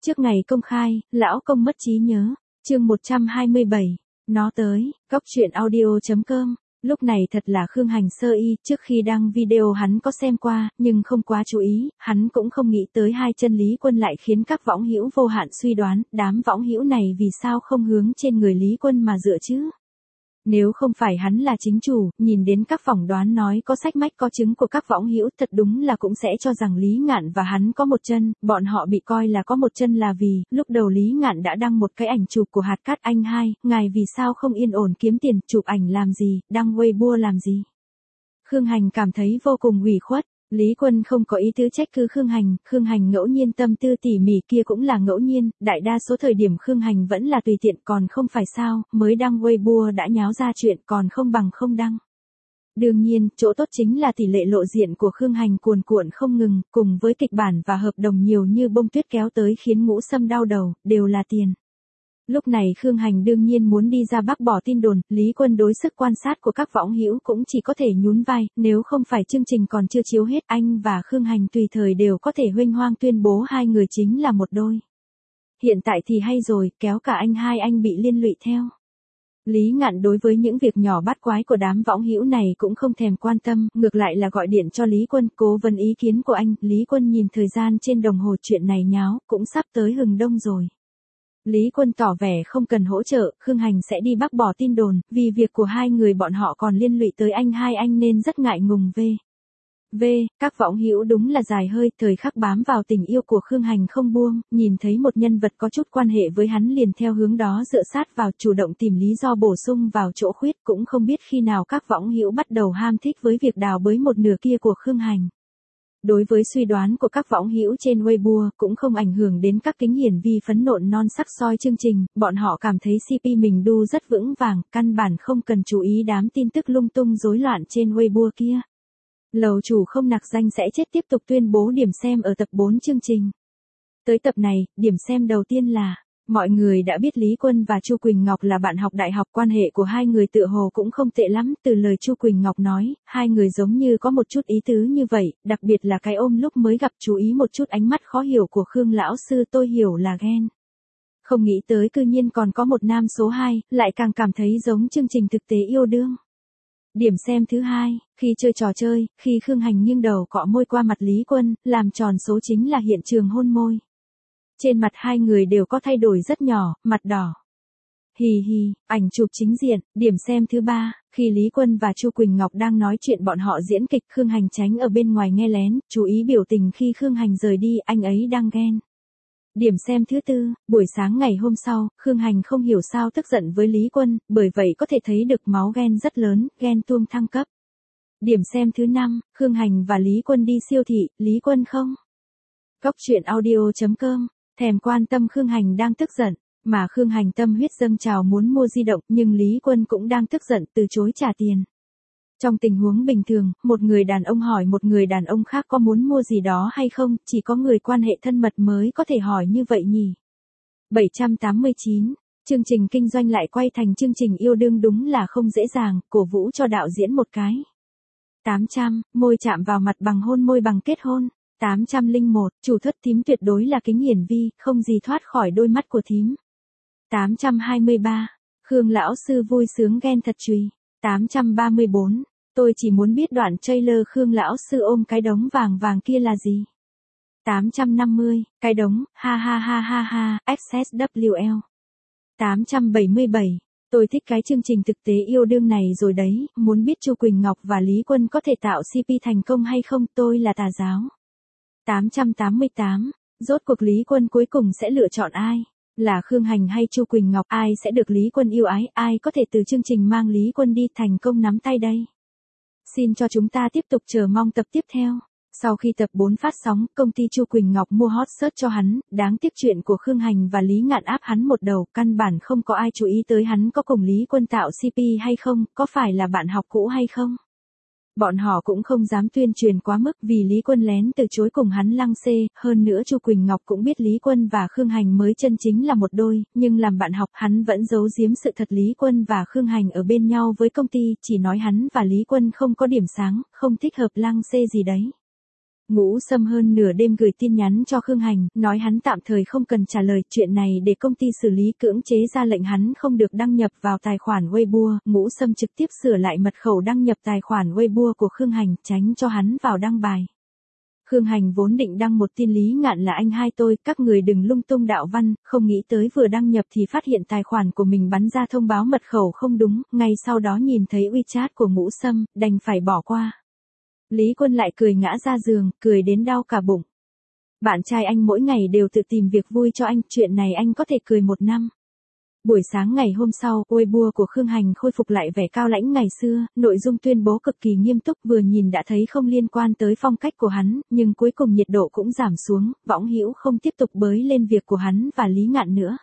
Trước ngày công khai, lão công mất trí nhớ. Chương 127. Nó tới. Góc truyện audio.com. Lúc này thật là Khương Hành sơ y, trước khi đăng video hắn có xem qua, nhưng không quá chú ý, hắn cũng không nghĩ tới hai chân Lý Quân lại khiến các võng hữu vô hạn suy đoán, đám võng hữu này vì sao không hướng trên người Lý Quân mà dựa chứ? Nếu không phải hắn là chính chủ, nhìn đến các phỏng đoán nói có sách mách có chứng của các võng hữu, thật đúng là cũng sẽ cho rằng Lý Ngạn và hắn có một chân, bọn họ bị coi là có một chân là vì, lúc đầu Lý Ngạn đã đăng một cái ảnh chụp của hạt cát anh hai, ngài vì sao không yên ổn kiếm tiền, chụp ảnh làm gì, đăng Weibo làm gì. Khương Hành cảm thấy vô cùng ủy khuất. Lý Quân không có ý tứ trách cứ Khương Hành ngẫu nhiên tâm tư tỉ mỉ kia cũng là ngẫu nhiên, đại đa số thời điểm Khương Hành vẫn là tùy tiện còn không phải sao, mới đăng Weibo đã nháo ra chuyện còn không bằng không đăng. Đương nhiên, chỗ tốt chính là tỷ lệ lộ diện của Khương Hành cuồn cuộn không ngừng, cùng với kịch bản và hợp đồng nhiều như bông tuyết kéo tới khiến Ngũ Sâm đau đầu, đều là tiền. Lúc này Khương Hành đương nhiên muốn đi ra bác bỏ tin đồn, Lý Quân đối sức quan sát của các võng hữu cũng chỉ có thể nhún vai, nếu không phải chương trình còn chưa chiếu hết, anh và Khương Hành tùy thời đều có thể huênh hoang tuyên bố hai người chính là một đôi. Hiện tại thì hay rồi, kéo cả anh hai anh bị liên lụy theo. Lý Ngạn đối với những việc nhỏ bát quái của đám võng hữu này cũng không thèm quan tâm, ngược lại là gọi điện cho Lý Quân cố vấn ý kiến của anh. Lý Quân nhìn thời gian trên đồng hồ, chuyện này nháo, cũng sắp tới hừng đông rồi. Lý Quân tỏ vẻ không cần hỗ trợ, Khương Hành sẽ đi bác bỏ tin đồn, vì việc của hai người bọn họ còn liên lụy tới anh hai anh nên rất ngại ngùng. Các võng hữu đúng là dài hơi, thời khắc bám vào tình yêu của Khương Hành không buông, nhìn thấy một nhân vật có chút quan hệ với hắn liền theo hướng đó dựa sát vào, chủ động tìm lý do bổ sung vào chỗ khuyết, cũng không biết khi nào các võng hữu bắt đầu ham thích với việc đào bới một nửa kia của Khương Hành. Đối với suy đoán của các võng hữu trên Weibo cũng không ảnh hưởng đến các kính hiển vi phấn nộn non sắc soi chương trình, bọn họ cảm thấy CP mình đu rất vững vàng, căn bản không cần chú ý đám tin tức lung tung rối loạn trên Weibo kia. Lầu chủ không nặc danh sẽ chết tiếp tục tuyên bố điểm xem ở tập 4 chương trình. Tới tập này, điểm xem đầu tiên là, mọi người đã biết Lý Quân và Chu Quỳnh Ngọc là bạn học đại học, quan hệ của hai người tựa hồ cũng không tệ lắm, từ lời Chu Quỳnh Ngọc nói, hai người giống như có một chút ý tứ như vậy, đặc biệt là cái ôm lúc mới gặp, chú ý một chút ánh mắt khó hiểu của Khương lão sư, tôi hiểu là ghen. Không nghĩ tới cư nhiên còn có một nam số 2, lại càng cảm thấy giống chương trình thực tế yêu đương. Điểm xem thứ hai, khi chơi trò chơi, khi Khương Hành nghiêng đầu cọ môi qua mặt Lý Quân, làm tròn số chính là hiện trường hôn môi. Trên mặt hai người đều có thay đổi rất nhỏ, mặt đỏ. Hì hì, ảnh chụp chính diện. Điểm xem thứ ba, khi Lý Quân và Chu Quỳnh Ngọc đang nói chuyện bọn họ diễn kịch, Khương Hành tránh ở bên ngoài nghe lén, chú ý biểu tình khi Khương Hành rời đi, anh ấy đang ghen. Điểm xem thứ tư, buổi sáng ngày hôm sau, Khương Hành không hiểu sao tức giận với Lý Quân, bởi vậy có thể thấy được máu ghen rất lớn, ghen tuông thăng cấp. Điểm xem thứ năm, Khương Hành và Lý Quân đi siêu thị, Lý Quân không. Góc truyện audio.com. Thèm quan tâm Khương Hành đang tức giận, mà Khương Hành tâm huyết dâng trào muốn mua di động, nhưng Lý Quân cũng đang tức giận từ chối trả tiền. Trong tình huống bình thường, một người đàn ông hỏi một người đàn ông khác có muốn mua gì đó hay không, chỉ có người quan hệ thân mật mới có thể hỏi như vậy nhỉ. 789. Chương trình kinh doanh lại quay thành chương trình yêu đương đúng là không dễ dàng, cổ vũ cho đạo diễn một cái. 800, môi chạm vào mặt bằng hôn môi bằng kết hôn. 801, chủ thất thím tuyệt đối là kính hiển vi, không gì thoát khỏi đôi mắt của thím. 823, Khương lão sư vui sướng ghen thật chùy. 834, tôi chỉ muốn biết đoạn trailer Khương lão sư ôm cái đống vàng vàng kia là gì. 850, cái đống, ha ha ha ha ha, XSWL. 877, tôi thích cái chương trình thực tế yêu đương này rồi đấy, muốn biết Chu Quỳnh Ngọc và Lý Quân có thể tạo CP thành công hay không, tôi là tà giáo. 888, rốt cuộc Lý Quân cuối cùng sẽ lựa chọn ai? Là Khương Hành hay Chu Quỳnh Ngọc, ai sẽ được Lý Quân yêu ái, ai có thể từ chương trình mang Lý Quân đi thành công nắm tay đây? Xin cho chúng ta tiếp tục chờ mong tập tiếp theo. Sau khi tập 4 phát sóng, công ty Chu Quỳnh Ngọc mua hot search cho hắn, đáng tiếc chuyện của Khương Hành và Lý Ngạn áp hắn một đầu, căn bản không có ai chú ý tới hắn có cùng Lý Quân tạo CP hay không, có phải là bạn học cũ hay không. Bọn họ cũng không dám tuyên truyền quá mức vì Lý Quân lén từ chối cùng hắn lăng xê, hơn nữa Chu Quỳnh Ngọc cũng biết Lý Quân và Khương Hành mới chân chính là một đôi, nhưng làm bạn học hắn vẫn giấu giếm sự thật Lý Quân và Khương Hành ở bên nhau với công ty, chỉ nói hắn và Lý Quân không có điểm sáng, không thích hợp lăng xê gì đấy. Ngũ Sâm hơn nửa đêm gửi tin nhắn cho Khương Hành, nói hắn tạm thời không cần trả lời chuyện này để công ty xử lý, cưỡng chế ra lệnh hắn không được đăng nhập vào tài khoản Weibo. Ngũ Sâm trực tiếp sửa lại mật khẩu đăng nhập tài khoản Weibo của Khương Hành, tránh cho hắn vào đăng bài. Khương Hành vốn định đăng một tin Lý Ngạn là anh hai tôi, các người đừng lung tung đạo văn, không nghĩ tới vừa đăng nhập thì phát hiện tài khoản của mình bắn ra thông báo mật khẩu không đúng, ngay sau đó nhìn thấy WeChat của Ngũ Sâm, đành phải bỏ qua. Lý Quân lại cười ngã ra giường, cười đến đau cả bụng. Bạn trai anh mỗi ngày đều tự tìm việc vui cho anh, chuyện này anh có thể cười một năm. Buổi sáng ngày hôm sau, Weibo của Khương Hành khôi phục lại vẻ cao lãnh ngày xưa, nội dung tuyên bố cực kỳ nghiêm túc, vừa nhìn đã thấy không liên quan tới phong cách của hắn, nhưng cuối cùng nhiệt độ cũng giảm xuống, võng hữu không tiếp tục bới lên việc của hắn và Lý Ngạn nữa.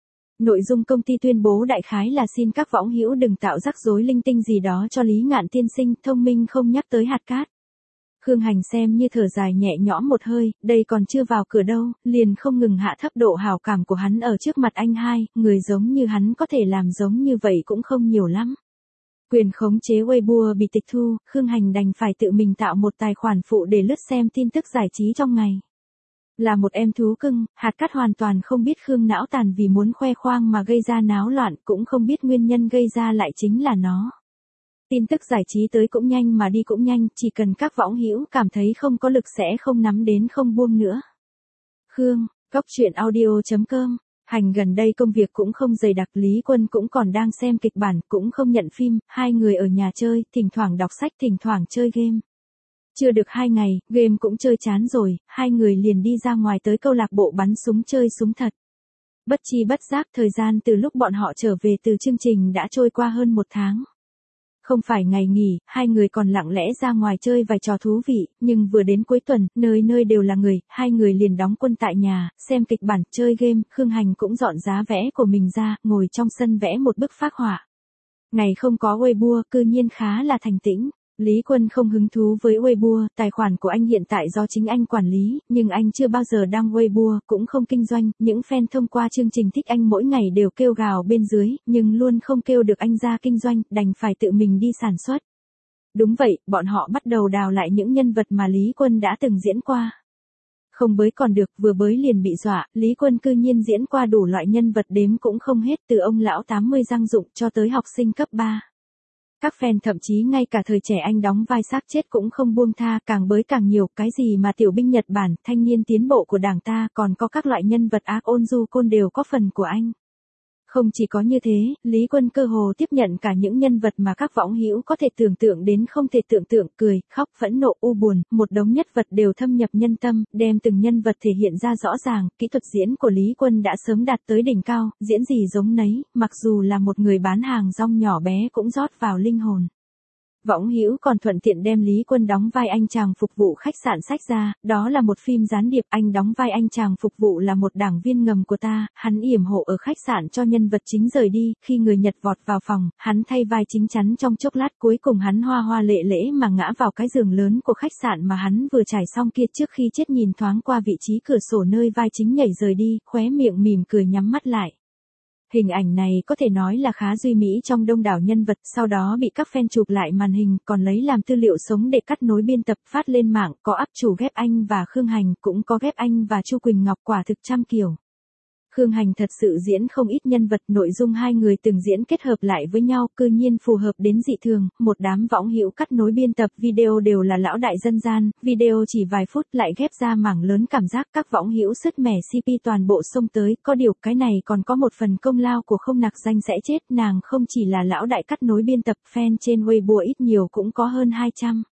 Nội dung công ty tuyên bố đại khái là xin các võng hữu đừng tạo rắc rối linh tinh gì đó cho Lý Ngạn tiên sinh, thông minh không nhắc tới hạt cát. Khương Hành xem như thở dài nhẹ nhõm một hơi, đây còn chưa vào cửa đâu, liền không ngừng hạ thấp độ hảo cảm của hắn ở trước mặt anh hai, người giống như hắn có thể làm giống như vậy cũng không nhiều lắm. Quyền khống chế Weibo bị tịch thu, Khương Hành đành phải tự mình tạo một tài khoản phụ để lướt xem tin tức giải trí trong ngày. Là một em thú cưng, hạt cát hoàn toàn không biết Khương não tàn vì muốn khoe khoang mà gây ra náo loạn, cũng không biết nguyên nhân gây ra lại chính là nó. Tin tức giải trí tới cũng nhanh mà đi cũng nhanh, chỉ cần các võng hữu cảm thấy không có lực sẽ không nắm đến không buông nữa. Khương, Góc Chuyện Audio.com. Hành gần đây công việc cũng không dày đặc, Lý Quân cũng còn đang xem kịch bản, cũng không nhận phim, hai người ở nhà chơi, thỉnh thoảng đọc sách, thỉnh thoảng chơi game. Chưa được 2 ngày, game cũng chơi chán rồi, hai người liền đi ra ngoài tới câu lạc bộ bắn súng chơi súng thật. Bất chi bất giác thời gian từ lúc bọn họ trở về từ chương trình đã trôi qua hơn 1 tháng. Không phải ngày nghỉ, hai người còn lặng lẽ ra ngoài chơi vài trò thú vị, nhưng vừa đến cuối tuần, nơi nơi đều là người, hai người liền đóng quân tại nhà, xem kịch bản, chơi game, Khương Hành cũng dọn giá vẽ của mình ra, ngồi trong sân vẽ một bức phác họa. Ngày không có Weibo, cư nhiên khá là thành tĩnh. Lý Quân không hứng thú với Weibo, tài khoản của anh hiện tại do chính anh quản lý, nhưng anh chưa bao giờ đăng Weibo, cũng không kinh doanh, những fan thông qua chương trình thích anh mỗi ngày đều kêu gào bên dưới, nhưng luôn không kêu được anh ra kinh doanh, đành phải tự mình đi sản xuất. Đúng vậy, bọn họ bắt đầu đào lại những nhân vật mà Lý Quân đã từng diễn qua. Không bới còn được, vừa bới liền bị dọa, Lý Quân cư nhiên diễn qua đủ loại nhân vật đếm cũng không hết, từ ông lão 80 Giang Dụng cho tới học sinh cấp 3. Các fan thậm chí ngay cả thời trẻ anh đóng vai xác chết cũng không buông tha, càng bới càng nhiều, cái gì mà tiểu binh Nhật Bản, thanh niên tiến bộ của đảng ta, còn có các loại nhân vật ác ôn du côn đều có phần của anh. Không chỉ có như thế, Lý Quân cơ hồ tiếp nhận cả những nhân vật mà các võng hữu có thể tưởng tượng đến không thể tưởng tượng, cười, khóc, phẫn nộ, u buồn, một đống nhất vật đều thâm nhập nhân tâm, đem từng nhân vật thể hiện ra rõ ràng, kỹ thuật diễn của Lý Quân đã sớm đạt tới đỉnh cao, diễn gì giống nấy, mặc dù là một người bán hàng rong nhỏ bé cũng rót vào linh hồn. Võng hữu còn thuận tiện đem Lý Quân đóng vai anh chàng phục vụ khách sạn sách ra, đó là một phim gián điệp, anh đóng vai anh chàng phục vụ là một đảng viên ngầm của ta, hắn yểm hộ ở khách sạn cho nhân vật chính rời đi, khi người Nhật vọt vào phòng, hắn thay vai chính chắn trong chốc lát, cuối cùng hắn hoa hoa lệ lễ mà ngã vào cái giường lớn của khách sạn mà hắn vừa trải xong kia, trước khi chết nhìn thoáng qua vị trí cửa sổ nơi vai chính nhảy rời đi, khóe miệng mỉm cười nhắm mắt lại. Hình ảnh này có thể nói là khá duy mỹ trong đông đảo nhân vật, sau đó bị các fan chụp lại màn hình, còn lấy làm tư liệu sống để cắt nối biên tập phát lên mạng, có up chủ ghép anh và Khương Hành, cũng có ghép anh và Chu Quỳnh Ngọc, quả thực trăm kiểu. Khương Hành thật sự diễn không ít nhân vật, nội dung hai người từng diễn kết hợp lại với nhau, cư nhiên phù hợp đến dị thường, một đám võng hữu cắt nối biên tập video đều là lão đại dân gian, video chỉ vài phút lại ghép ra mảng lớn, cảm giác các võng hữu sứt mẻ CP toàn bộ xông tới, có điều cái này còn có một phần công lao của Không Nặc Danh sẽ chết, nàng không chỉ là lão đại cắt nối biên tập, fan trên Weibo ít nhiều cũng có hơn 200.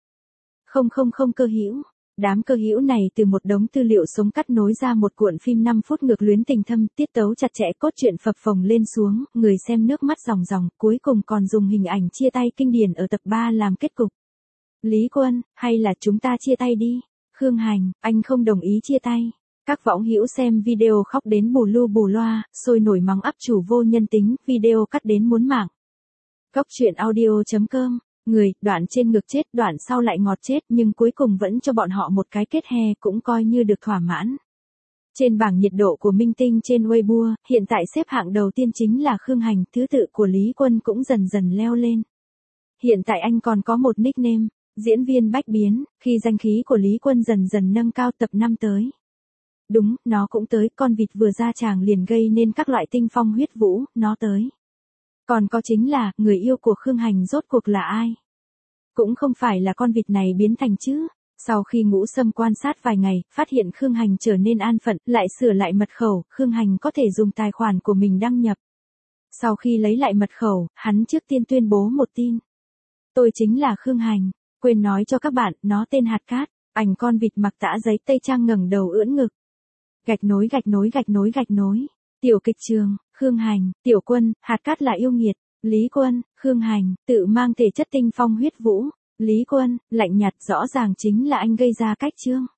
Không cơ hữu. Đám cơ hữu này từ một đống tư liệu sống cắt nối ra một cuộn phim 5 phút ngược luyến tình thâm, tiết tấu chặt chẽ, cốt truyện phập phồng lên xuống, người xem nước mắt ròng ròng, cuối cùng còn dùng hình ảnh chia tay kinh điển ở tập 3 làm kết cục. Lý Quân, hay là chúng ta chia tay đi? Khương Hành, anh không đồng ý chia tay. Các võng hữu xem video khóc đến bù lu bù loa, sôi nổi mắng up chủ vô nhân tính, video cắt đến muốn mạng. Góc Chuyện Audio.com. Người, đoạn trên ngực chết, đoạn sau lại ngọt chết, nhưng cuối cùng vẫn cho bọn họ một cái kết he, cũng coi như được thỏa mãn. Trên bảng nhiệt độ của minh tinh trên Weibo, hiện tại xếp hạng đầu tiên chính là Khương Hành, thứ tự của Lý Quân cũng dần dần leo lên. Hiện tại anh còn có một nickname, Diễn viên bách biến, khi danh khí của Lý Quân dần dần nâng cao tập 5 tới. Đúng, nó cũng tới, con vịt vừa ra tràng liền gây nên các loại tinh phong huyết vũ, nó tới. Còn có chính là, người yêu của Khương Hành rốt cuộc là ai? Cũng không phải là con vịt này biến thành chứ. Sau khi Ngũ Sâm quan sát vài ngày, phát hiện Khương Hành trở nên an phận, lại sửa lại mật khẩu, Khương Hành có thể dùng tài khoản của mình đăng nhập. Sau khi lấy lại mật khẩu, hắn trước tiên tuyên bố một tin. Tôi chính là Khương Hành. Quên nói cho các bạn, nó tên Hạt Cát. Ảnh con vịt mặc tã giấy tây trang ngẩng đầu ưỡn ngực. Gạch nối gạch nối gạch nối gạch nối. Tiểu kịch trường, Khương Hành, Tiểu Quân, Hạt Cát là yêu nghiệt. Lý Quân, Khương Hành, tự mang thể chất tinh phong huyết vũ. Lý Quân, lạnh nhạt rõ ràng chính là anh gây ra cách chương.